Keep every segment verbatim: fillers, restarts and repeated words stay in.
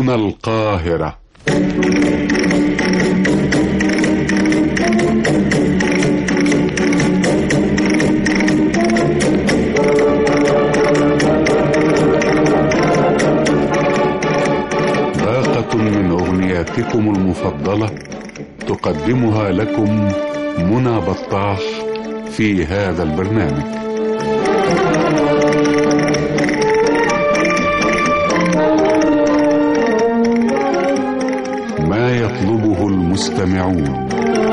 هنا القاهرة. باقة من أغنياتكم المفضلة تقدمها لكم منى بطاح في هذا البرنامج. ما يطلبه المستمعون.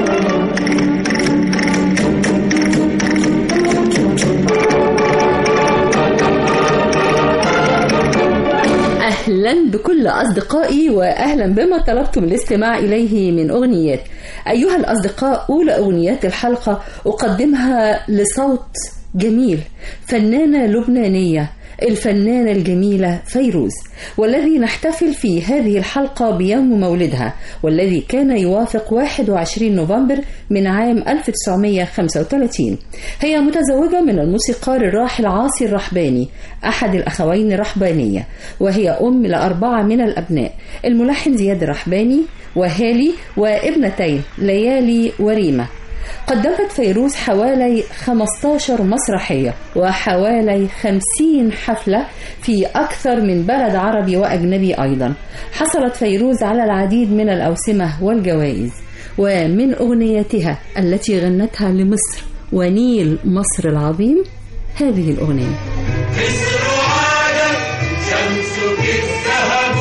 أهلا بكل أصدقائي وأهلا بما طلبتم الاستماع إليه من أغنيات. أيها الأصدقاء، أولى أغنيات الحلقة أقدمها لصوت جميل، فنانة لبنانية، الفنانة الجميلة فيروز، والذي نحتفل في هذه الحلقة بيوم مولدها، والذي كان يوافق واحد وعشرين نوفمبر من عام ألف وتسعمائة وخمسة وثلاثين. هي متزوجة من الموسيقار الراحل عاصي الرحباني، أحد الأخوين الرحبانية، وهي أم لأربعة من الأبناء، الملحن زياد الرحباني وهالي وابنتين ليالي وريمة. قدمت فيروز حوالي خمسة عشر مسرحية وحوالي خمسين حفلة في أكثر من بلد عربي وأجنبي أيضا. حصلت فيروز على العديد من الأوسمة والجوائز، ومن أغنياتها التي غنتها لمصر ونيل مصر العظيم هذه الأغنية. مصر عادت شمسك الذهب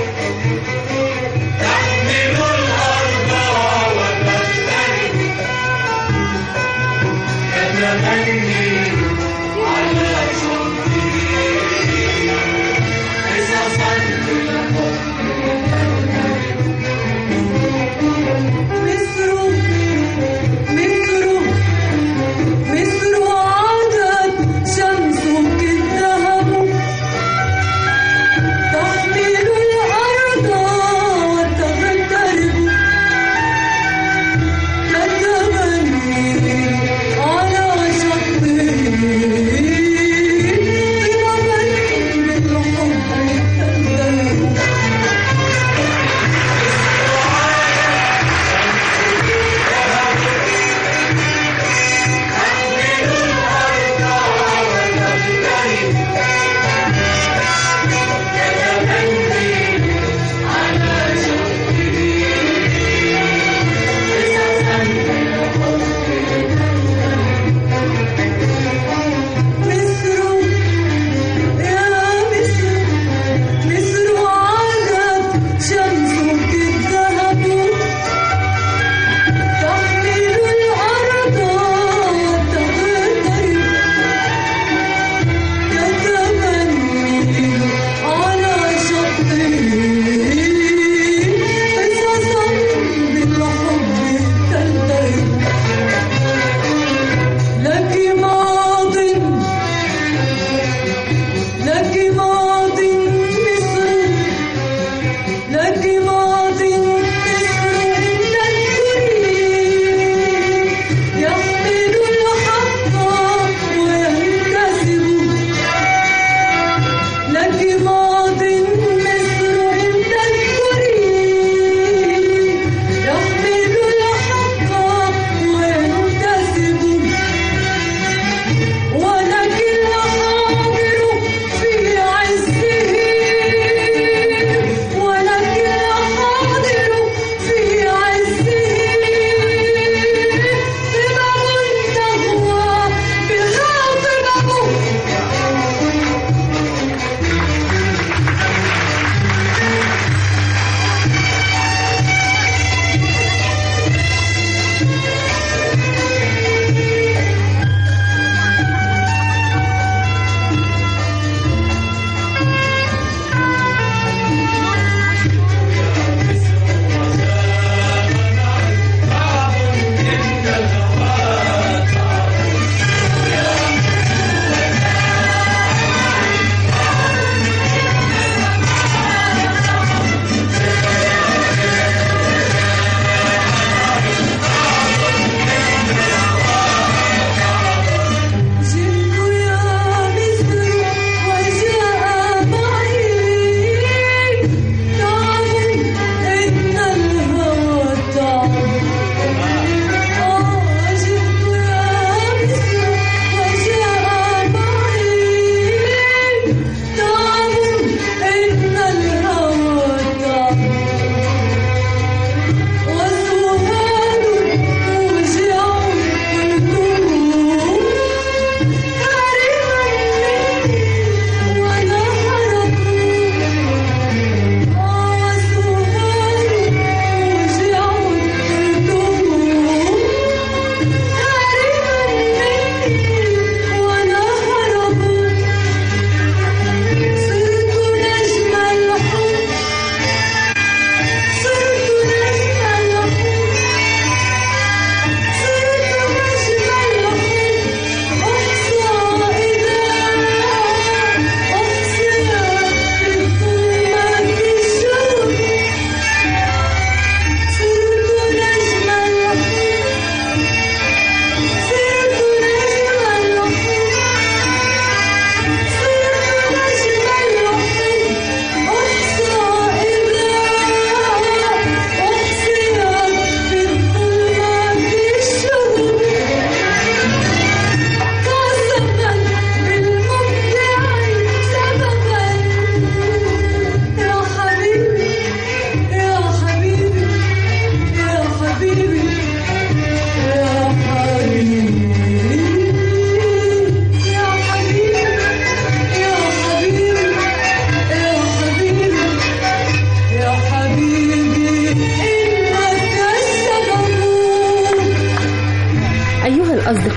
تحمل الأرض وتشترك كتمني على شوقي قصصا للحب. مصر مصر مصر عادت شمسك الذهب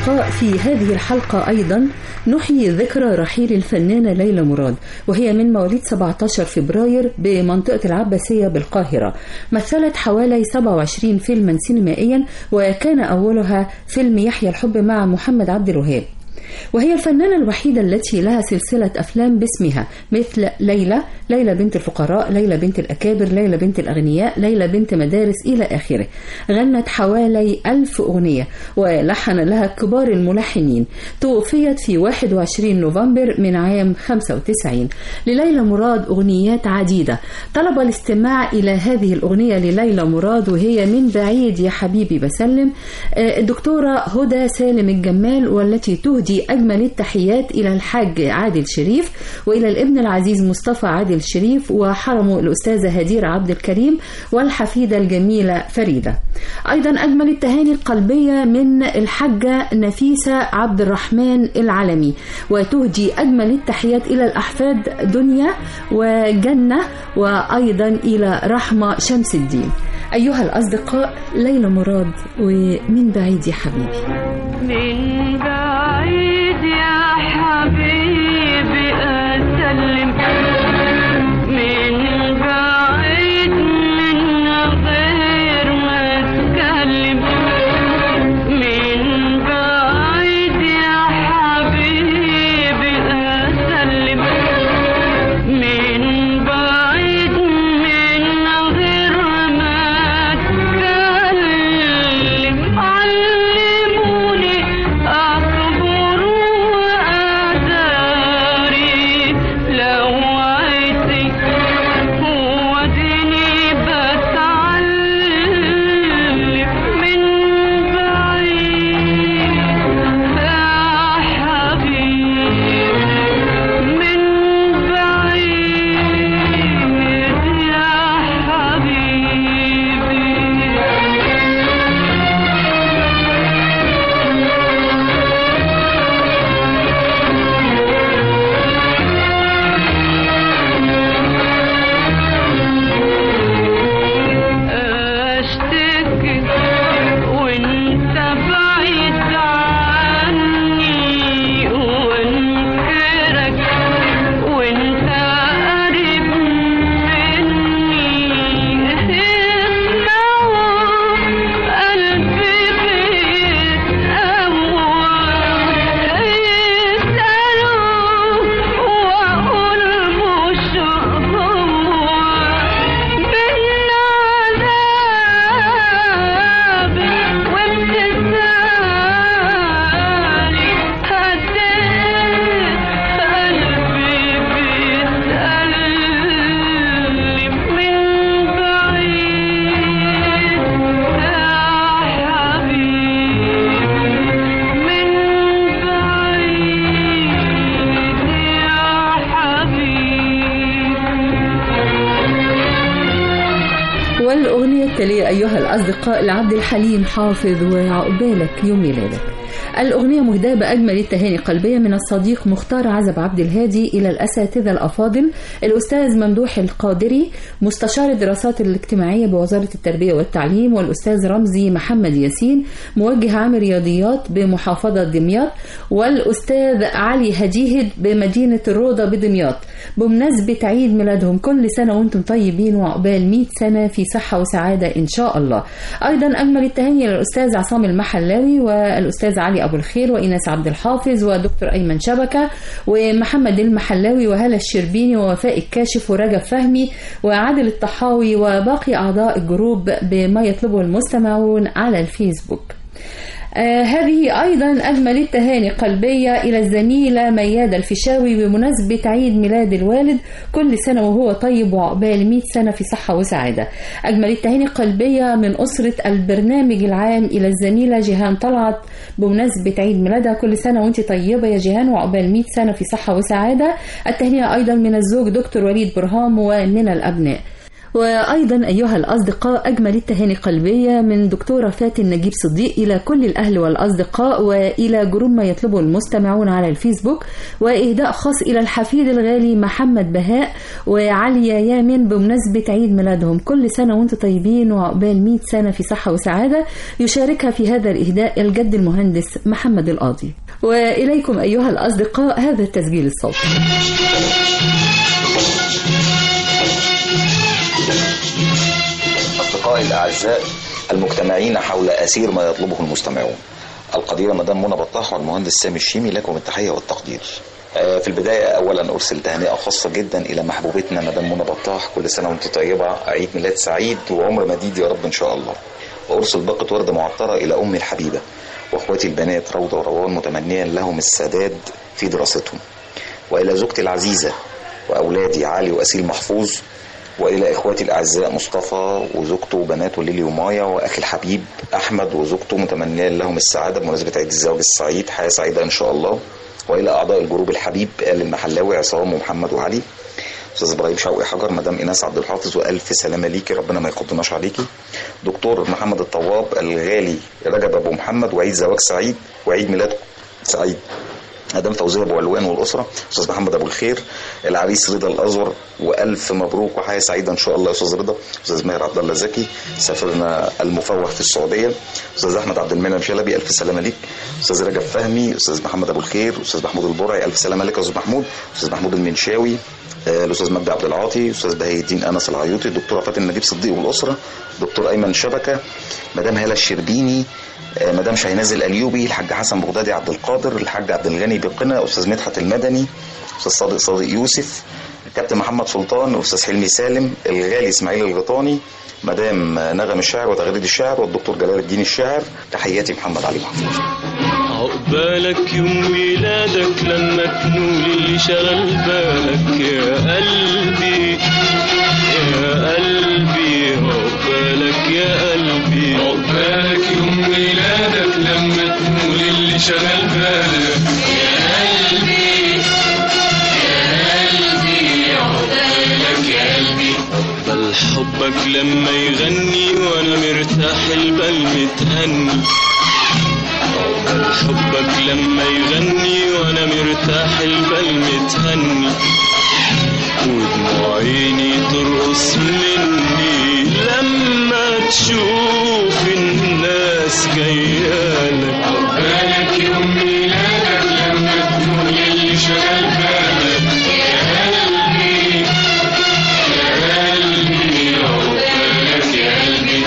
الأصدقاء، في هذه الحلقة أيضا نحيي ذكرى رحيل الفنانة ليلى مراد، وهي من مواليد سبعة عشر فبراير بمنطقة العباسية بالقاهرة. مثلت حوالي سبعة وعشرين فيلما سينمائيا، وكان أولها فيلم يحيى الحب مع محمد عبد الوهاب. وهي الفنانة الوحيدة التي لها سلسلة أفلام باسمها، مثل ليلى، ليلى بنت الفقراء، ليلى بنت الأكابر، ليلى بنت الأغنياء، ليلى بنت مدارس إلى آخره. غنت حوالي ألف أغنية ولحن لها كبار الملحنين. توفيت في واحد وعشرين نوفمبر من عام خمسة وتسعين. لليلى مراد أغنيات عديدة. طلب الاستماع إلى هذه الأغنية لليلى مراد وهي من بعيد يا حبيبي بسلم الدكتورة هدى سالم الجمال، والتي تهدي أجمل التحيات إلى الحاج عادل شريف وإلى الابن العزيز مصطفى عادل شريف وحرمه الأستاذة هدير عبد الكريم والحفيدة الجميلة فريدة. أيضا أجمل التهاني القلبية من الحاجة نفيسة عبد الرحمن العلمي، وتهدي أجمل التحيات إلى الأحفاد دنيا وجنة وأيضا إلى رحمة شمس الدين. أيها الأصدقاء، ليلى مراد ومن بعيد يا حبيبي. من بعيد يا حبيبي أسلم، من بعيد من غير ما أتكلم، من بعيد يا حبيبي أسلم، من بعيد من غير ما أتكلم. علموني أصبر وأداري لو عيتي وديني بتعلم. من بعيد يا حبيبي، من بعيد يا حبيبي. أشتكي وانت بعيد عني، وانكرك وانت قريب مني. اسمعوا قلبي بيتقوى، يسألوا وأقول مش هو. من عذابي وامتثالي هديت قلبي بيتألم. من بعيد يا حبيبي، من بعيد يا حبيبي. والأغنية التالية أيها الأصدقاء لعبد الحليم حافظ وعقبالك يوم ميلادك. الأغنية مهداة بأجمل التهاني قلبية من الصديق مختار عزب عبد الهادي إلى الأساتذة الأفاضل الأستاذ ممدوح القادري مستشار الدراسات الاجتماعية بوزارة التربية والتعليم، والأستاذ رمزي محمد ياسين موجه عام رياضيات بمحافظة دمياط، والأستاذ علي هديهد بمدينة الروضة بدمياط، بمناسبة عيد ميلادهم. كل سنة وانتم طيبين وعقبال مئة سنة في صحة وسعادة إن شاء الله. أيضا أجمل التهاني للأستاذ عصام المحلاوي والأستاذ علي أبو الخير وإناس عبد الحافظ ودكتور أيمن شبكة ومحمد المحلاوي وهلا الشربيني ووفاء الكاشف ورجب فهمي وعادل الطحاوي وباقي أعضاء الجروب بما يطلبه المستمعون على الفيسبوك. آه هذه أيضا أجمل التهاني قلبية إلى الزميلة ميادة الفيشاوي بمناسبة عيد ميلاد الوالد، كل سنة وهو طيب وعقبال مئة سنة في صحة وسعادة. أجمل التهاني قلبية من أسرة البرنامج العام إلى الزميلة جيهان طلعت بمناسبة عيد ميلادها، كل سنة وانت طيبة يا جيهان وعقبال مئة سنة في صحة وسعادة. التهنئة أيضا من الزوج دكتور وليد برهام ومن الأبناء. وأيضا أيها الأصدقاء أجمل التهاني قلبية من دكتورة فاتن نجيب صديق إلى كل الأهل والأصدقاء وإلى جروب ما يطلبه المستمعون على الفيسبوك، وإهداء خاص إلى الحفيد الغالي محمد بهاء وعليا يامن بمناسبة عيد ميلادهم. كل سنة وانتم طيبين وعقبال مئة سنة في صحة وسعادة. يشاركها في هذا الإهداء الجد المهندس محمد القاضي. وإليكم أيها الأصدقاء هذا التسجيل الصوتي. أصدقائي الأعزاء المجتمعين حول أسير ما يطلبه المستمعون، القديرة مدام منى بطاح والمهندس سامي الشيمي، لكم التحية والتقدير. في البداية أولا أرسل تهنئة خاصة جدا إلى محبوبتنا مدام منى بطاح، كل سنة وأنت طيبة، عيد ميلاد سعيد وعمر مديد يا رب إن شاء الله. وأرسل باقة وردة معطرة إلى أمي الحبيبة وأخواتي البنات روضة وروان، متمنيا لهم السداد في دراستهم. وإلى زوجتي العزيزة وأولادي علي وأسيل محفوظ، وإلى إخواتي الأعزاء مصطفى وزوجته وبناته ليلي ومايا، وأخي الحبيب أحمد وزوجته، متمنيا لهم السعادة بمناسبة عيد الزواج السعيد، حياة سعيدة إن شاء الله. وإلى أعضاء الجروب الحبيب آل المحلاوي عصام ومحمد وعلي، أستاذ إبراهيم شوقي حجر، مدام إيناس عبد الحافظ، وألف سلامة ليكي، ربنا ما يقدناش عليكي. دكتور محمد الطواب الغالي رجب أبو محمد، وعيد زواج سعيد وعيد ميلاد سعيد. مدام فوزيه ابو علوان والاسره، استاذ محمد ابو الخير، العريس رضا الازور، والف مبروك وحياه سعيده ان شاء الله يا استاذ رضا. استاذ ماهر عبد الله زكي سافرنا المفوه في السعوديه، استاذ احمد عبد المنعم شلبي، الف سلامه ليك. استاذ رجب فهمي، استاذ محمد ابو الخير، استاذ محمود البرعي، الف سلامه لك يا استاذ محمود. استاذ محمود المنشاوي، الاستاذ مجدي عبد العاطي، استاذ بهي الدين انس العيوطي، الدكتوره فاتن نجيب صديق والاسره، دكتور ايمن شبكه، مدام هاله الشربيني، مدام شاهناز الأليوبي، الحاج حسن بغدادي عبد القادر، الحاج عبد الغني بقنا، أستاذ مدحت المدني، أستاذ صادق صادق يوسف، الكابتن محمد سلطان، أستاذ حلمي سالم، الغالي إسماعيل الغطاني، مدام نغم الشاعر وتغريد الشاعر، والدكتور جلال الدين الشاعر. تحياتي محمد علي محفوظ. عقبالك يوم ميلادك لما تنول اللي شغل بالك يا قلبي يا قلبي، عقبالك يا قلبي، عقبالك يوم ميلادك لما تنول اللي شغل بالك يا قلبي يا قلبي، عقبالك يا قلبي. عقبال حبك لما يغني وانا مرتاح البال متهني، حبك لما يغني وانا مرتاح البال متهني، ودموع عيني ترقص مني لما تشوف الناس جايالك. عقبالك يوم ميلادك لما تقول اللي شغال بالك يا قلبي يا قلبي، عقبالك يا قلبي.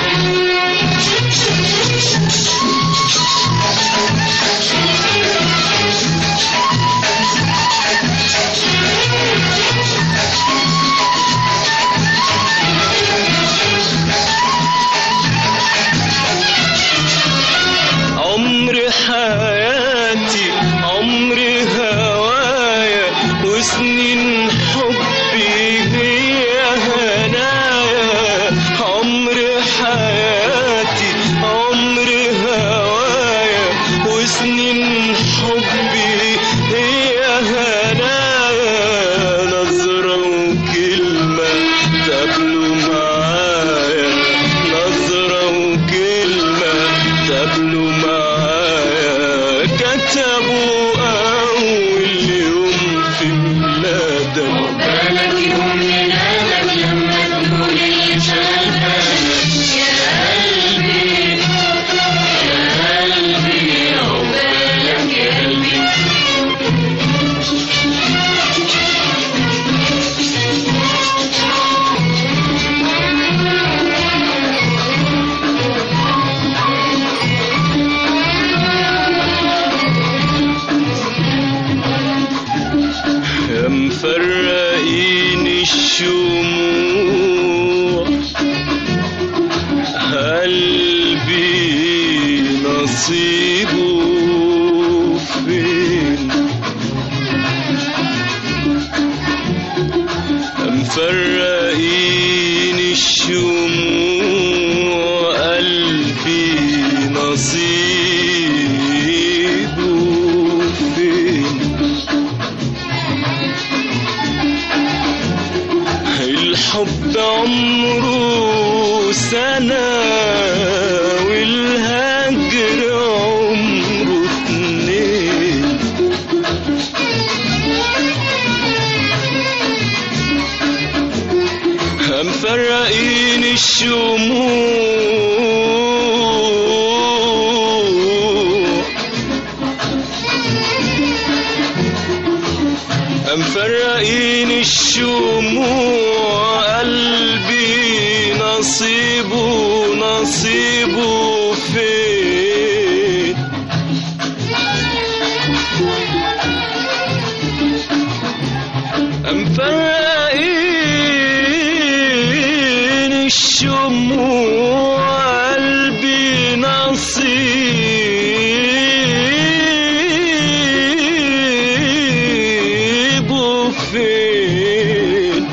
عمره سنة والهجر عمره اتنين. مفرقين الشموع مفرقين الشموع قلبي نصيبه نصيبه فين. مفرقين الشموع قلبي نصيبه فين.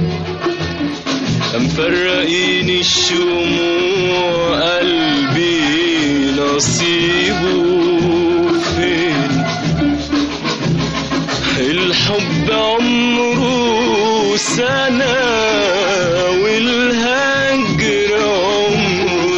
مفرقين الشموع قلبي نصيبه فين. الحب عمره سنة والهجر عمره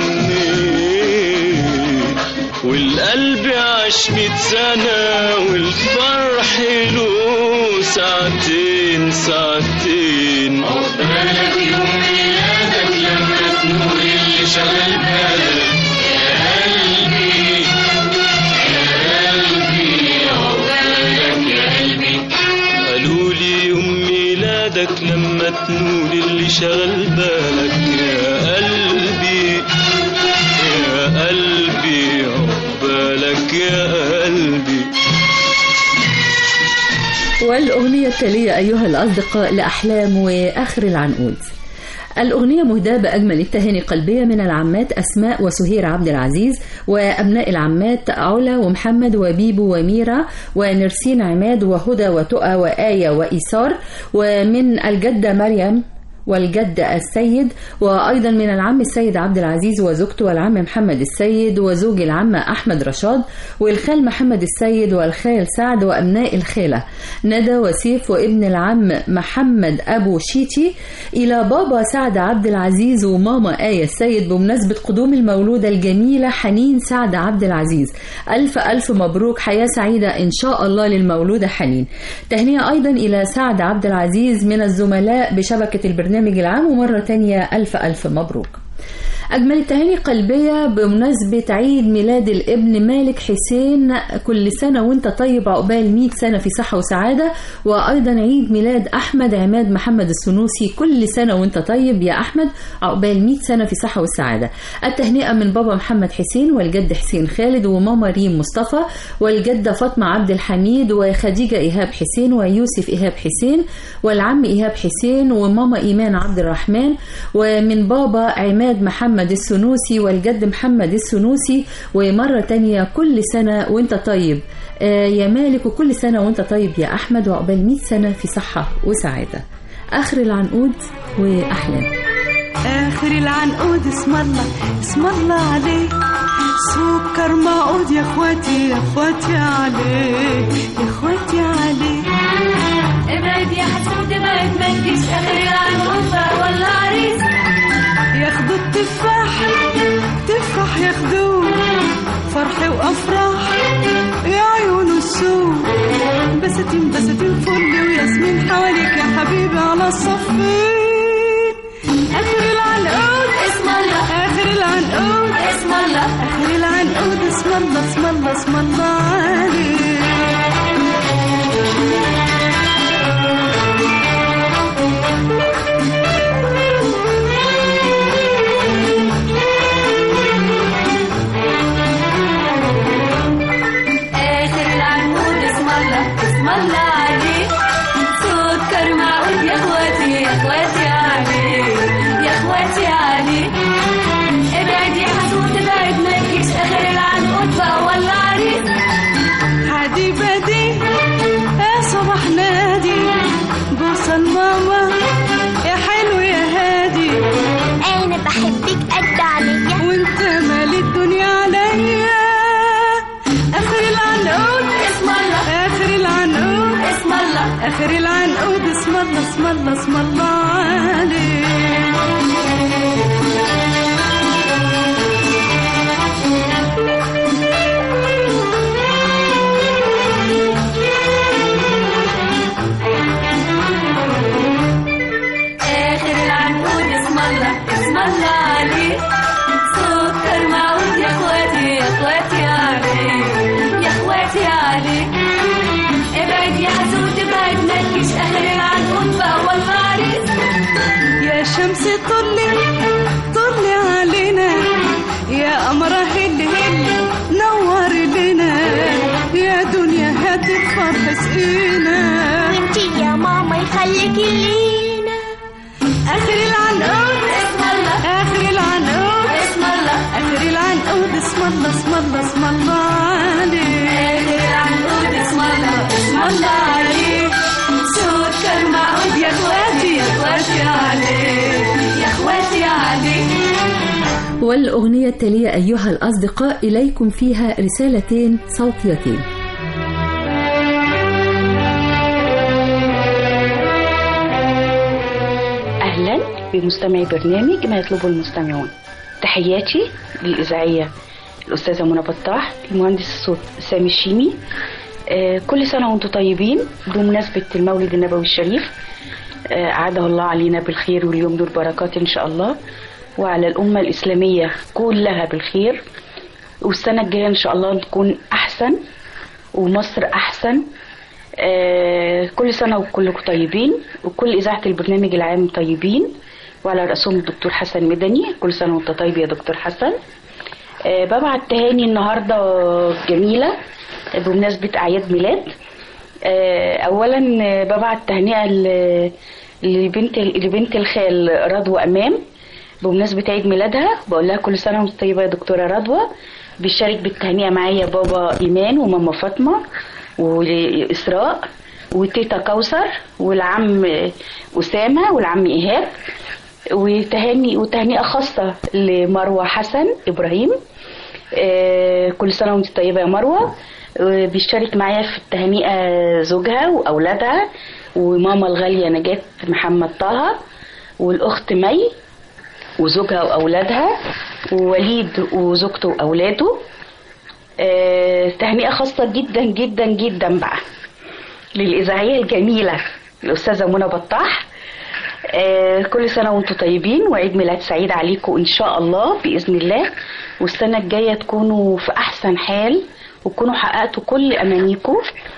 اتنين. والقلب عاش ميت سنة والفرح له ساعتين ساعتين. عقبالك يوم ميلادك لما تنور اللي شغل بالك يا قلبي يا قلبي. عقبالك يا قلبي. قالوا لي يوم ميلادك لما تنور اللي شغل بالك يا قلبي يا قلبي. عقبالك يا قلبي. والأغنية التالية أيها الأصدقاء لأحلام وآخر العنقود. الأغنية مهداة بأجمل التهاني قلبية من العمات أسماء وسهير عبد العزيز وأبناء العمات علا ومحمد وبيبو وميرا ونرسين عماد وهدى وتقى وآية وإيسار، ومن الجدة مريم والجد السيد، وأيضا من العم السيد عبد العزيز وزوجته والعم محمد السيد وزوج العم أحمد رشاد والخال محمد السيد والخال سعد وأبناء الخالة ندى وسيف وابن العم محمد أبو شيتي، إلى بابا سعد عبد العزيز وماما آية السيد بمناسبة قدوم المولودة الجميلة حنين سعد عبد العزيز. ألف ألف مبروك، حياة سعيدة إن شاء الله للمولودة حنين. تهنئة أيضا إلى سعد عبد العزيز من الزملاء بشبكة البرنامج البرنامج العام، ومرة تانية ألف ألف مبروك. أجمل التهاني قلبية بمناسبة عيد ميلاد الابن مالك حسين، كل سنة وانت طيب، عقبال مئة سنة في صحة وسعادة. وأيضا عيد ميلاد أحمد عماد محمد السنوسي، كل سنة وانت طيب يا أحمد، عقبال مئة سنة في صحة والسعادة. التهنئة من بابا محمد حسين والجد حسين خالد وماما ريم مصطفى والجدة فاطمة عبد الحميد وخديجة إيهاب حسين ويوسف إيهاب حسين والعم إيهاب حسين وماما إيمان عبد الرحمن، ومن بابا عماد محمد السنوسي والجد محمد السنوسي. ومرة تانية كل سنة وانت طيب آه يا مالك، وكل سنة وانت طيب يا أحمد، وعقبال مئة سنة في صحة وسعادة. آخر العنقود وأحلام. آخر العنقود اسم الله اسم الله عليه، سكر معقود يا اخواتي يا اخواتي عليه يا اخواتي عليه. ابعد يا حسود ابعد ما تجيش آخر العنقود ولا عريس. ياخدوا التفاح تفاح ياخدوه، فرح وافراح يا عيون السوق، بساتين بساتين فل وياسمين حواليك يا حبيبي على الصفين. اخر العنقود اسم الله اخر العنقود اسم الله اخر العنقود اسم الله اسم الله اسم الله عليه. الله اسم الله عليه سكر معود يا اخواتي يا اخواتي عليه يا اخواتي عليه ابعد يا حسود ابعد ما تجيش اخر العنقود فهو العريس يا شمس طلي طلي علينا يا قمر هل هل نور لنا يا دنيا هات الفرح سقينا وانتي يا ماما يخليكي لينا اخر العنقود اسم الله اخر العنقود اسم الله اخر العنقود اسم الله اسم الله اسم الله عليه اخر العنقود اسم الله اسم الله عليه سكر معود يا اخواتي يا اخواتي عليه يا اخواتي عليه. والأغنية التالية أيها الأصدقاء إليكم فيها رسالتين صوتيتين. أهلا بمستمعي برنامج ما يطلبه المستمعون. تحياتي للإذاعية الأستاذة منى بطاح، المهندس الصوت سامي الشيمي. آه كل سنة وانتم طيبين بمناسبة المولد النبوي الشريف. آه أعاده الله علينا بالخير واليوم دول بركات إن شاء الله، وعلى الأمة الإسلامية كلها بالخير. والسنة الجاية إن شاء الله تكون أحسن ومصر أحسن. آه كل سنة وكلكم طيبين، وكل إذاعة البرنامج العام طيبين، وعلى رأسهم الدكتور حسن مدني. كل سنة وانت طيب يا دكتور حسن. آه ببعت تهاني النهاردة جميلة بمناسبة أعياد ميلاد. آه أولا ببعت تهنئة لبنت لبنت الخال رضوى أمام بمناسبة عيد ميلادها. بقول لها كل سنة وانت طيبة يا دكتورة رضوى. بيشارك بالتهنئة معايا بابا إيمان وماما فاطمة وإسراء وتيتا كوثر والعم أسامة والعم إيهاب. وتهني وتهنئة خاصة لمروة حسن إبراهيم. آه كل سنة وانت طيبة يا مروة. آه بيشارك معايا في التهنئة زوجها وأولادها وماما الغالية نجاة محمد طه والأخت مي وزوجها وأولادها ووليد وزوجته وأولاده. آه تهنئة خاصة جدا جدا جدا بقى للإذاعية الجميلة الأستاذة منى بطاح. آه كل سنة وانتم طيبين وعيد ميلاد سعيد عليكم إن شاء الله بإذن الله، والسنة الجاية تكونوا في أحسن حال وتكونوا حققتوا كل أمانيكم.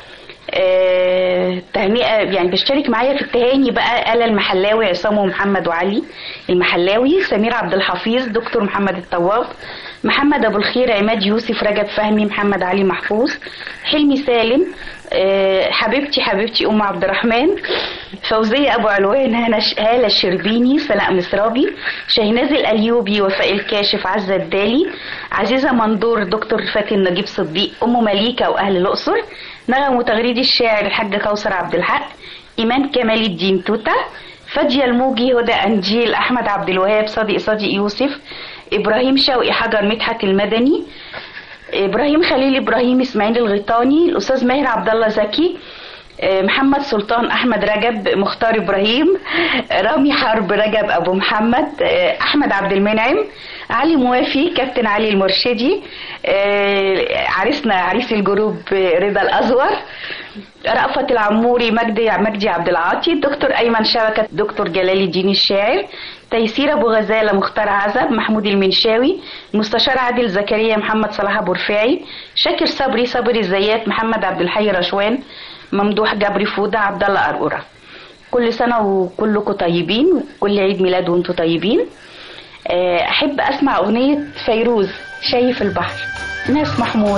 آه تهنئة يعني بيشترك معايا في التهاني بقى آلا المحلاوي عصام ومحمد وعلي المحلاوي، سمير عبد الحفيظ، دكتور محمد الطواب، محمد أبو الخير، عماد يوسف، رجب فهمي، محمد علي محفوظ، حلمي سالم، أه حبيبتي حبيبتي أم عبد الرحمن، فوزية أبو علوان، هالة الشربيني، سلاء مصرابي، شاهناز الأليوبي، وفاء الكاشف، عزة الدالي، عزيزة مندور، دكتور فاتن نجيب صديق، أم مليكة وأهل الأقصر، نغم وتغريد الشاعر الحاج كوثر عبد الحق، إيمان كمال الدين توتا، فادية الموجي، هدى أنجيل، أحمد عبد الوهاب، صديق صديق يوسف، إبراهيم شوقي، حجر مدحت المدني، إبراهيم خليل، إبراهيم إسماعيل الغيطاني، الأستاذ ماهر عبد الله زكي، محمد سلطان، أحمد رجب، مختار إبراهيم، رامي حرب، رجب أبو محمد، أحمد عبد المنعم، علي موافي، كابتن علي المرشدي، عريسنا عريس الجروب رضا الأزور، رأفت العموري، مجدي مجدي عبد العاطي، دكتور أيمن شبكة، دكتور جلال الدين الشاعر، تيسير أبو غزالة، مختار عزب، محمود المنشاوي، مستشار عادل زكريا، محمد صلاح أبو رفاعي، شاكر صبري، صبري الزيات، محمد عبد الحي رشوان، ممدوح جبري فودة، عبد الله قرقرة. كل سنة وكلكم طيبين، كل عيد ميلاد وانتم طيبين. أحب أسمع أغنية فيروز شايف البحر، ناس محمود.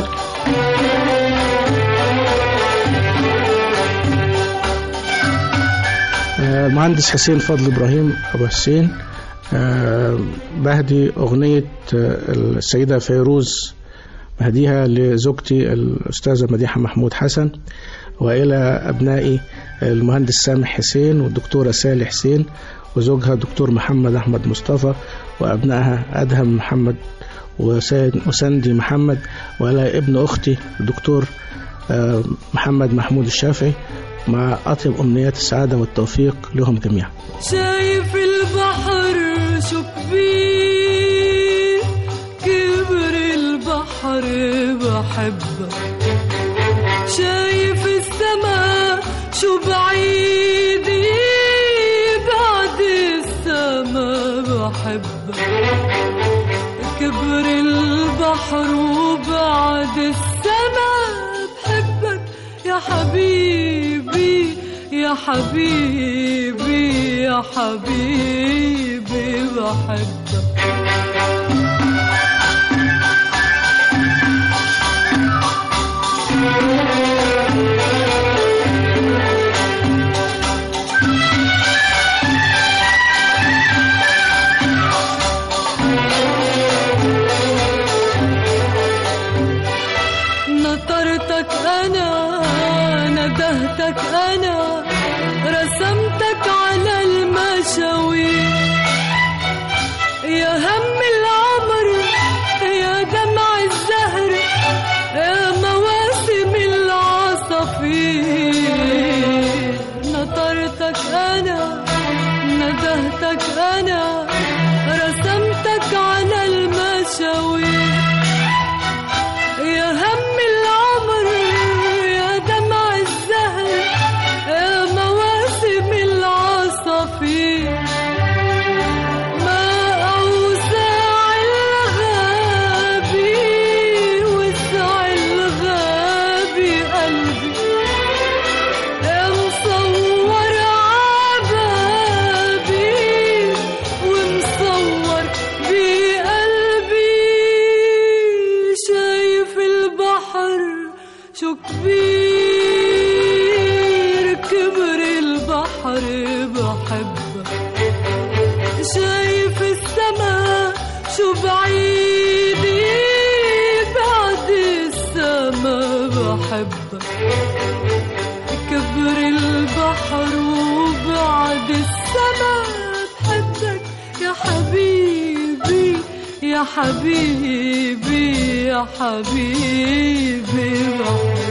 المهندس حسين فضل إبراهيم أبو حسين. بهدي أغنية السيدة فيروز، بهديها لزوجتي الأستاذة مديحة محمود حسن، وإلى أبنائي المهندس سامح حسين والدكتورة سالي حسين وزوجها دكتور محمد أحمد مصطفى، وأبنائها أدهم محمد وسندي محمد، وإلى ابن أختي الدكتور محمد محمود الشافعي، مع أطيب أمنيات السعادة والتوفيق لهم جميعا. شايف البحر شو كبير، كبر البحر بحبك، شايف السماء شو بعيد، بعد السماء بحبك كبر البحر وبعد السماء بحبك يا حبيبي يا حبيبي يا حبيبي بحبك نطرتك أنا ندهتك أنا رسمتك على المشاوير يا هم العمر يا دمع الزهر يا مواسم العصافير نطرتك أنا ندهتك أنا رسمتك على المشاوير يا هم العمر يا دمع الزهر يا مواسم العصافير ما أوسع الغابي وسع الغابي قلبي يا مصور عبابي ومصور بقلبي شايف البحر شو كبير كبر البحر بحبك شايف السما شو بعيدي بعد السما بحبك كبر البحر وبعد السما بحبك يا حبيبي يا حبيبي يا حبيبي بحبك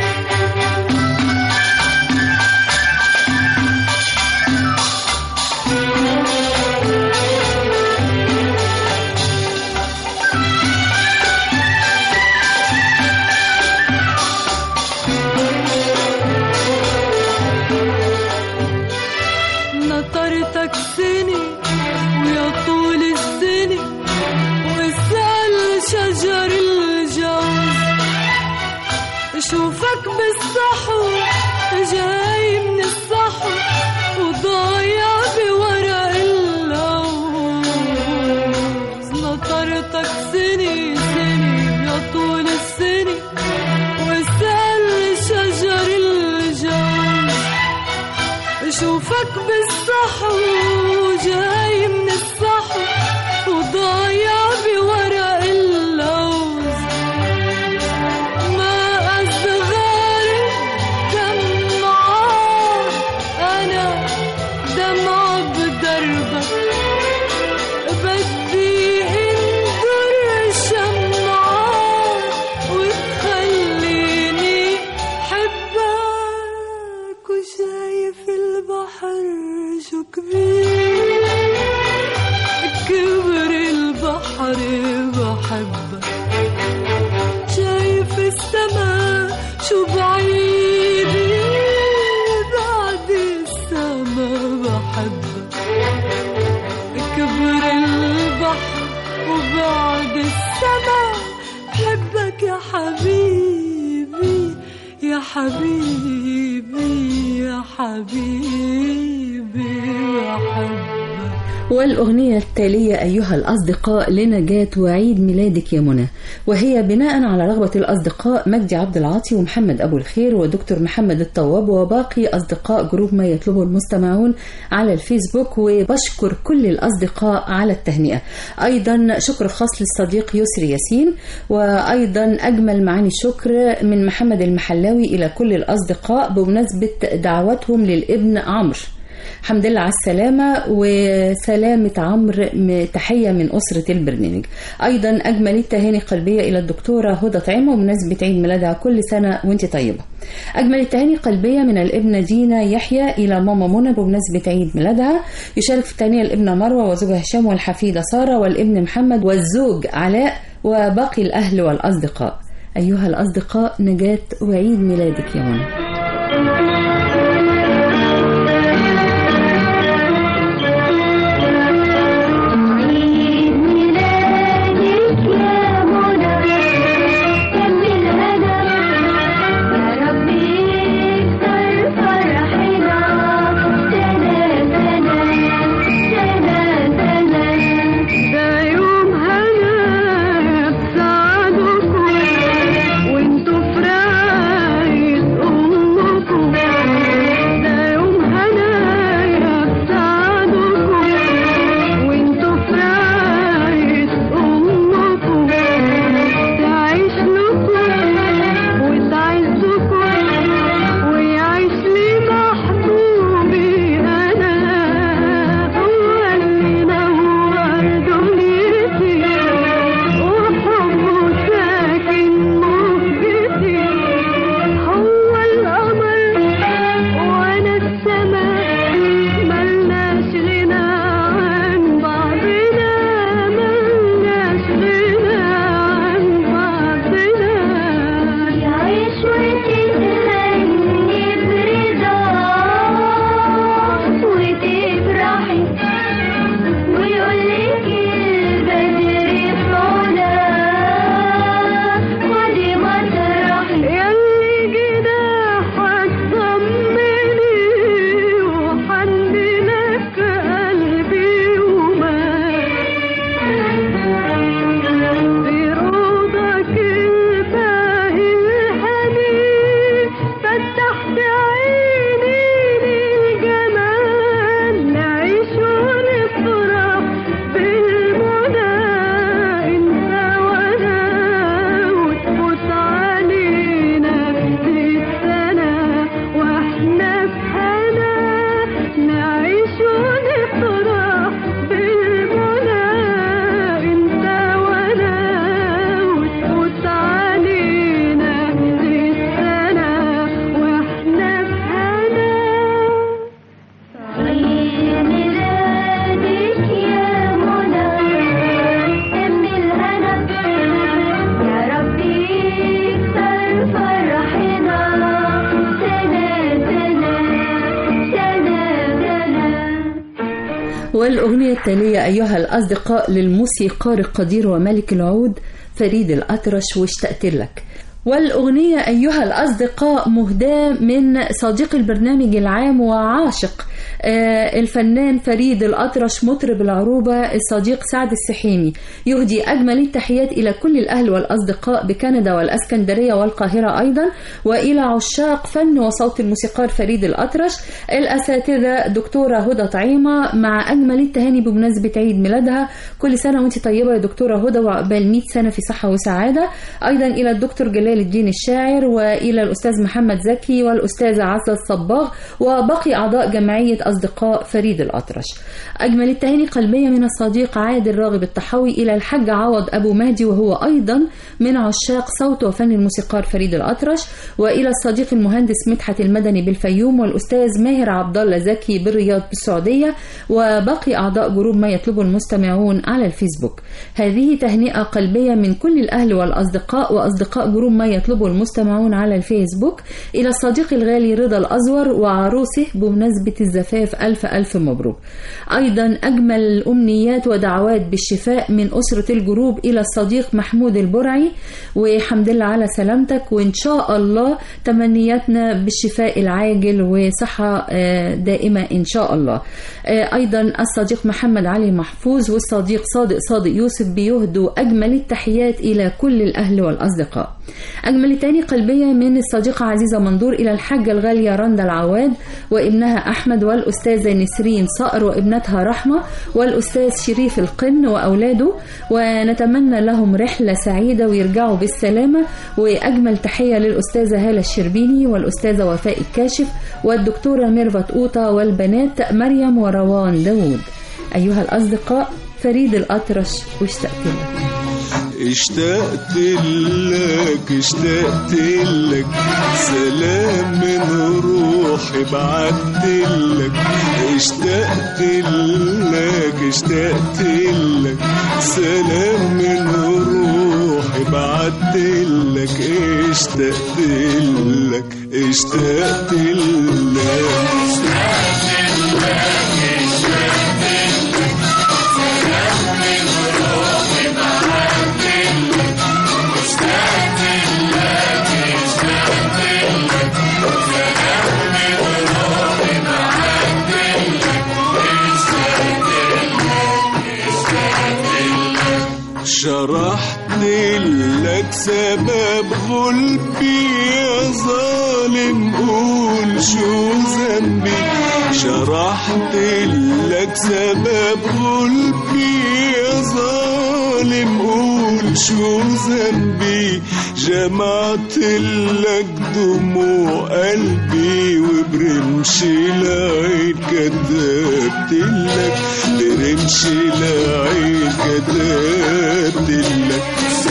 نطرتك سنة ويا طول السنة واسأل شجر الجوز شوفك بالصحو جاي من الصحو وضايع بورق اللوز نطرتك سنة سنة يا طول السنة واسأل شجر الجوز شوفك بالصحو جاي من الصحو وضايع بورق اللوز ما أصغر دمعة أنا دمعة بدربك بدي انظر شمعة وتخليني حبك وشايف البحر شو كبير كبر البحر بحبك شايف السما شو بعيدي بعد السما بحبك كبر البحر وبعد السما بحبك يا حبيبي يا حبيبي يا حبيبي بحبك. والأغنية التالية أيها الأصدقاء لنجاة وعيد ميلادك يا منى، وهي بناء على رغبة الأصدقاء مجدي عبد العاطي ومحمد أبو الخير ودكتور محمد الطواب وباقي أصدقاء جروب ما يطلبه المستمعون على الفيسبوك. وبشكر كل الأصدقاء على التهنئة. أيضا شكر خاص للصديق يسري ياسين، وأيضا أجمل معاني الشكر من محمد المحلاوي إلى كل الأصدقاء بمناسبة دعوتهم للابن عمرو. الحمد لله على السلامة وسلامة عمرو، تحية من أسرة البرنامج. أيضا أجمل التهاني قلبية إلى الدكتورة هدى طعيمة بمناسبة عيد ميلادها، كل سنة وانت طيبة. أجمل التهاني قلبية من الابنة دينا يحيى إلى ماما منى بمناسبة عيد ميلادها. يشارك في التهنئة الابنة مروة وزوجها هشام والحفيدة سارة والابن محمد والزوج علاء وباقي الأهل والأصدقاء. أيها الأصدقاء نجاة وعيد ميلادك يا منى. والأغنية التالية أيها الأصدقاء للموسيقار القدير وملك العود فريد الأطرش واشتقت لك. والأغنية أيها الأصدقاء مهداة من صديق البرنامج العام وعاشق الفنان فريد الأطرش مطرب العروبة الصديق سعد السحيمي، يهدي أجمل التحيات إلى كل الأهل والأصدقاء بكندا والأسكندرية والقاهرة أيضا، وإلى عشاق فن وصوت الموسيقار فريد الأطرش الأساتذة دكتورة هدى طعيمة، مع أجمل التهاني بمناسبة عيد ميلادها. كل سنة وانت طيبة يا دكتورة هدى وعقبال مئة سنة في صحة وسعادة. أيضا إلى الدكتور جلال الدين الشاعر، وإلى الأستاذ محمد زكي والأستاذة عزة الصباغ وبقي أعضاء جمعية أصدقاء فريد الأطرش. أجمل التهاني قلبية من الصديق عادل راغب الطحاوي إلى الحاج عوض أبو مهدي وهو أيضا من عشاق صوت وفن الموسيقار فريد الأطرش، وإلى الصديق المهندس مدحت المدني بالفيوم والأستاذ ماهر عبد الله زكي بالرياض بالسعودية وبقي أعضاء جروب ما يطلبه المستمعون على الفيسبوك. هذه تهنئة قلبية من كل الأهل والأصدقاء وأصدقاء جروب ما يطلبه المستمعون على الفيسبوك إلى الصديق الغالي رضا الأزور وعروسه بمناسبة الزفاف، ألف ألف مبروك. أيضا أجمل الأمنيات ودعوات بالشفاء من أسرة الجروب إلى الصديق محمود البرعي، وحمد لله على سلامتك، وإن شاء الله تمنياتنا بالشفاء العاجل وصحة دائمة إن شاء الله. أيضا الصديق محمد علي محفوظ والصديق صادق صادق يوسف بيهدوا أجمل التحيات إلى كل الأهل والأصدقاء. أجمل تاني قلبية من الصديقة عزيزة منظور إلى الحاجة الغالية رندا العواد وابنها أحمد والأستاذة نسرين صقر وابنتها رحمة والأستاذ شريف القن وأولاده، ونتمنى لهم رحلة سعيدة ويرجعوا بالسلامة. وأجمل تحية للأستاذة هالة الشربيني والأستاذة وفاء الكاشف والدكتورة ميرفت أوطة والبنات مريم وروان داود. أيها الأصدقاء فريد الأطرش واشتقت لك. اشتقت لك اشتقت لك سلام من روحي بعت لك. اشتقت لك اشتقت لك سلام من روحي بعت لك. اشتقت لك اشتقت لك اشتقت لك اشتقت لك سلام من روحي بعت لك. اشتقت لك اشتقت لك سلام من روحي بعت لك. اشتقت لك اشتقت لك شرحت لك سبب غلبي يا ظالم قول شو ذنبي. شرحت لك سبب غلبي يا ظالم قول شو ذنبي. جمعت لك دموع قلبي وبرمش العين كتبت لك. برمش العين كتبت لك.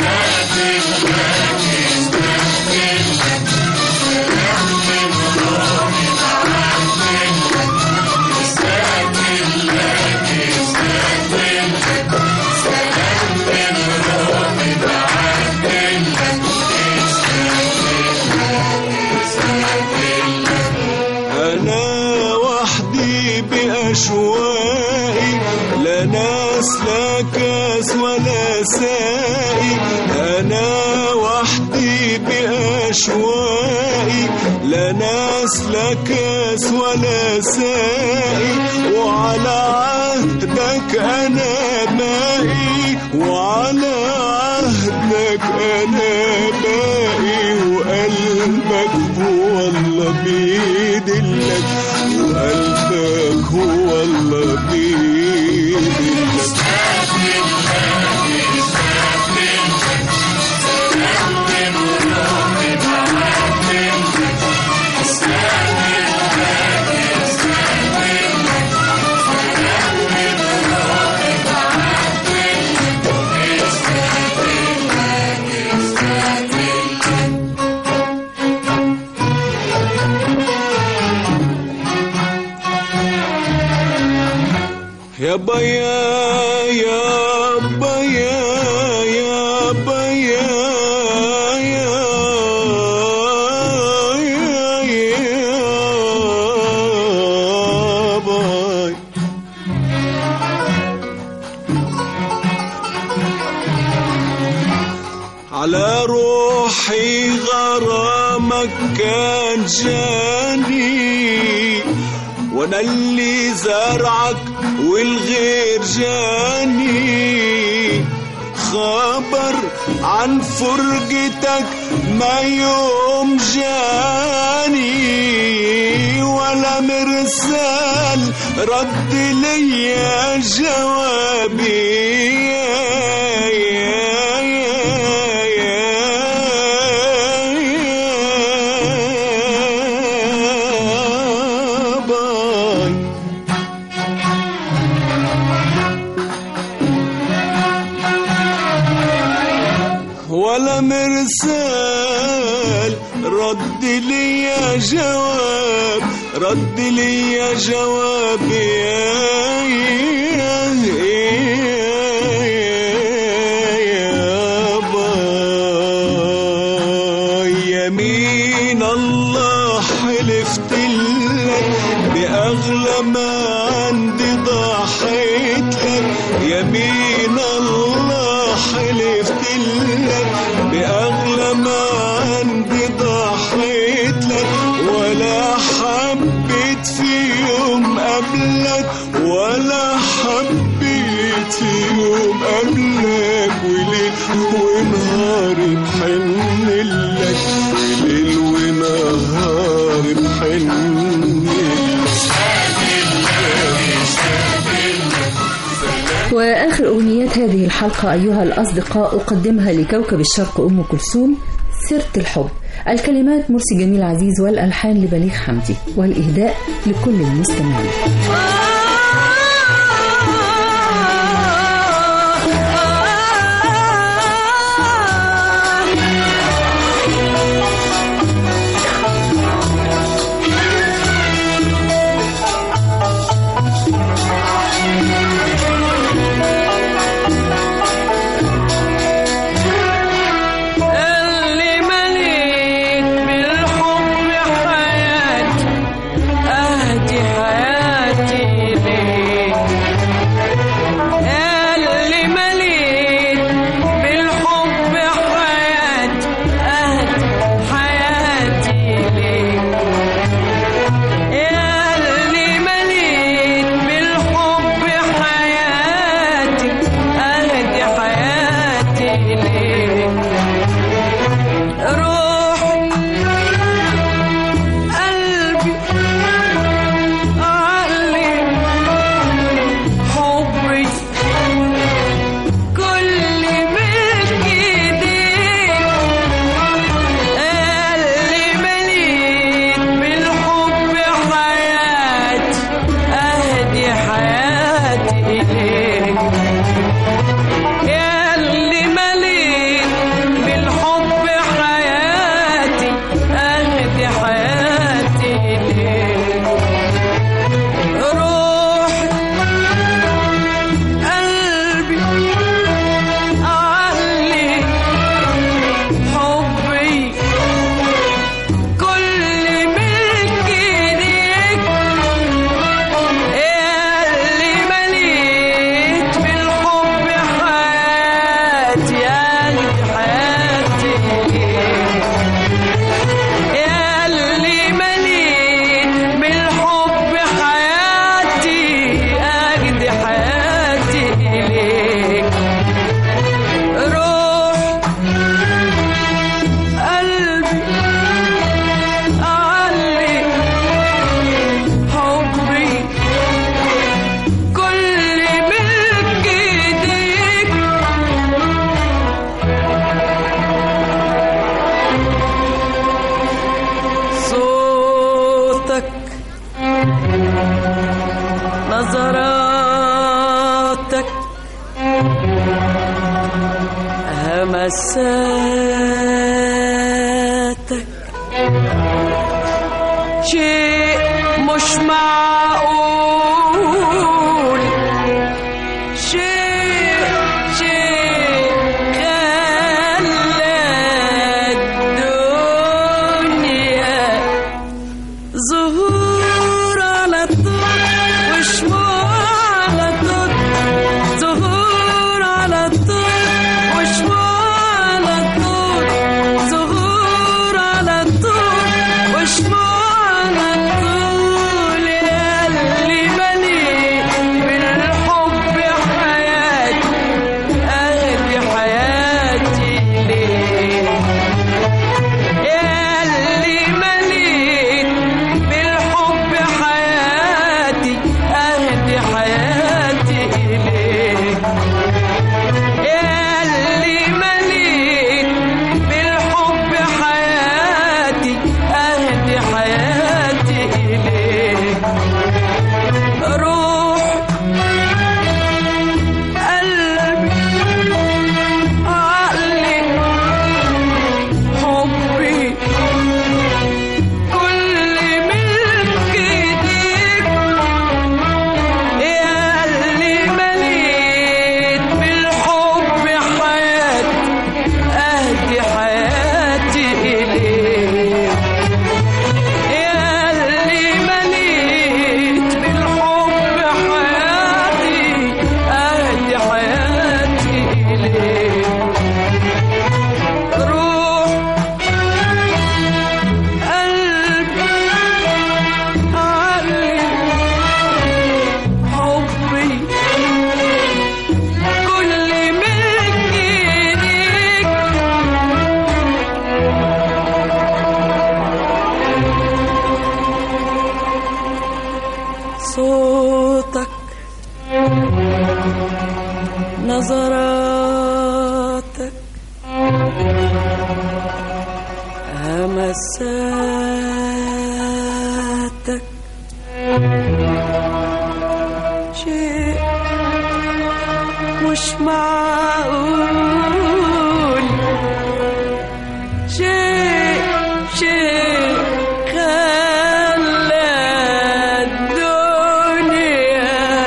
أنا وحدي بأشواقي لا ناس لا كاس ولا سائي. أنا وحدي بأشواقي لا ناس لا كاس ولا سائي. وعلى عهدك أنا باقي وعلى عهدك أنا باقي. وقلبك هو الله بيدلك وقلبك هو الله بيدلك. يا بيا يا بيا يا بيا يا يا يا باي. على روحي غرامك كان جاني، وانا اللي زرعك والغير جاني. خبر عن فرقتك ما يوم جاني، ولا مرسال رد ليا جوابي. ولا مرسال رد لي يا جواب، رد لي يا جواب. يا يمين الله حلفت لك بأغلى ما عندي ضحيت لك. يمين الله حلفت لك بأغلى ما عندي ضحيت لك. ولا حبيت في يوم قبلك، ولا حبيت في يوم قبلك. وليل ونهار بحن لك، وليل ونهار بحن وآخر أغنيات هذه الحلقة أيها الأصدقاء أقدمها لكوكب الشرق أم كلثوم، سيرة الحب. الكلمات مرسي جميل عزيز، والألحان لبليغ حمدي، والإهداء لكل المستمعين. نظراتك همساتك شيء مش معقول، شيء شيء خلى الدنيا ظهور على طول وشموع على طول، ظهور على طول وشموع على طول. نظراتك همساتك شيء مش معقول شيء شيء خلى الدنيا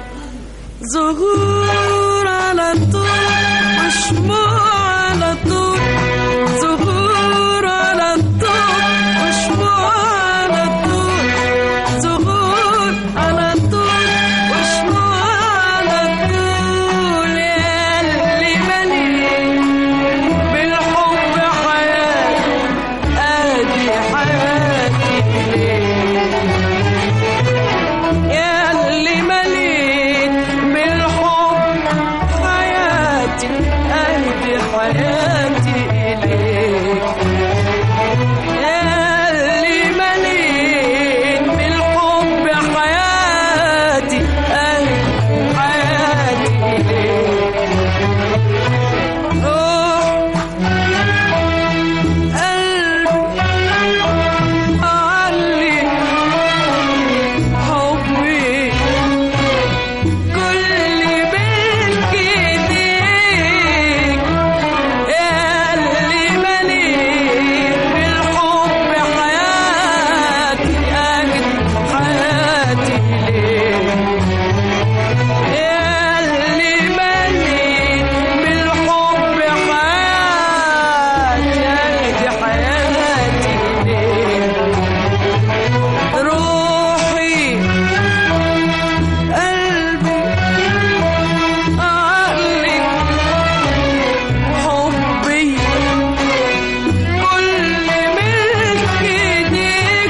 زهور على طول وشموع على طول زهور على طول وشموع على طول زهور على طول وشموع على طول يا اللي مليء بالحب حياتي ادي حياتي يا اللي مليء بالحب حياتي ادي حياتي إليك يا اللي مليء بالحب حياتي ادي حياتي إليك روح قلبي علي حبي كل بيك ايديك يا اللي مليء بالحب حياتي اجد حياتي ليك يا اللي مليء بالحب حياتي اجد حياتي ليك روحي قلبي عقلي حبي كل ملك ايديك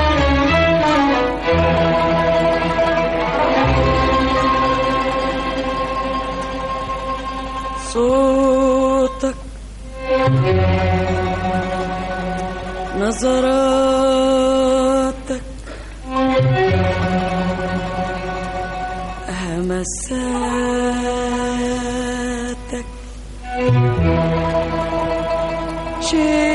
صوتك نظراتك همساتك شيء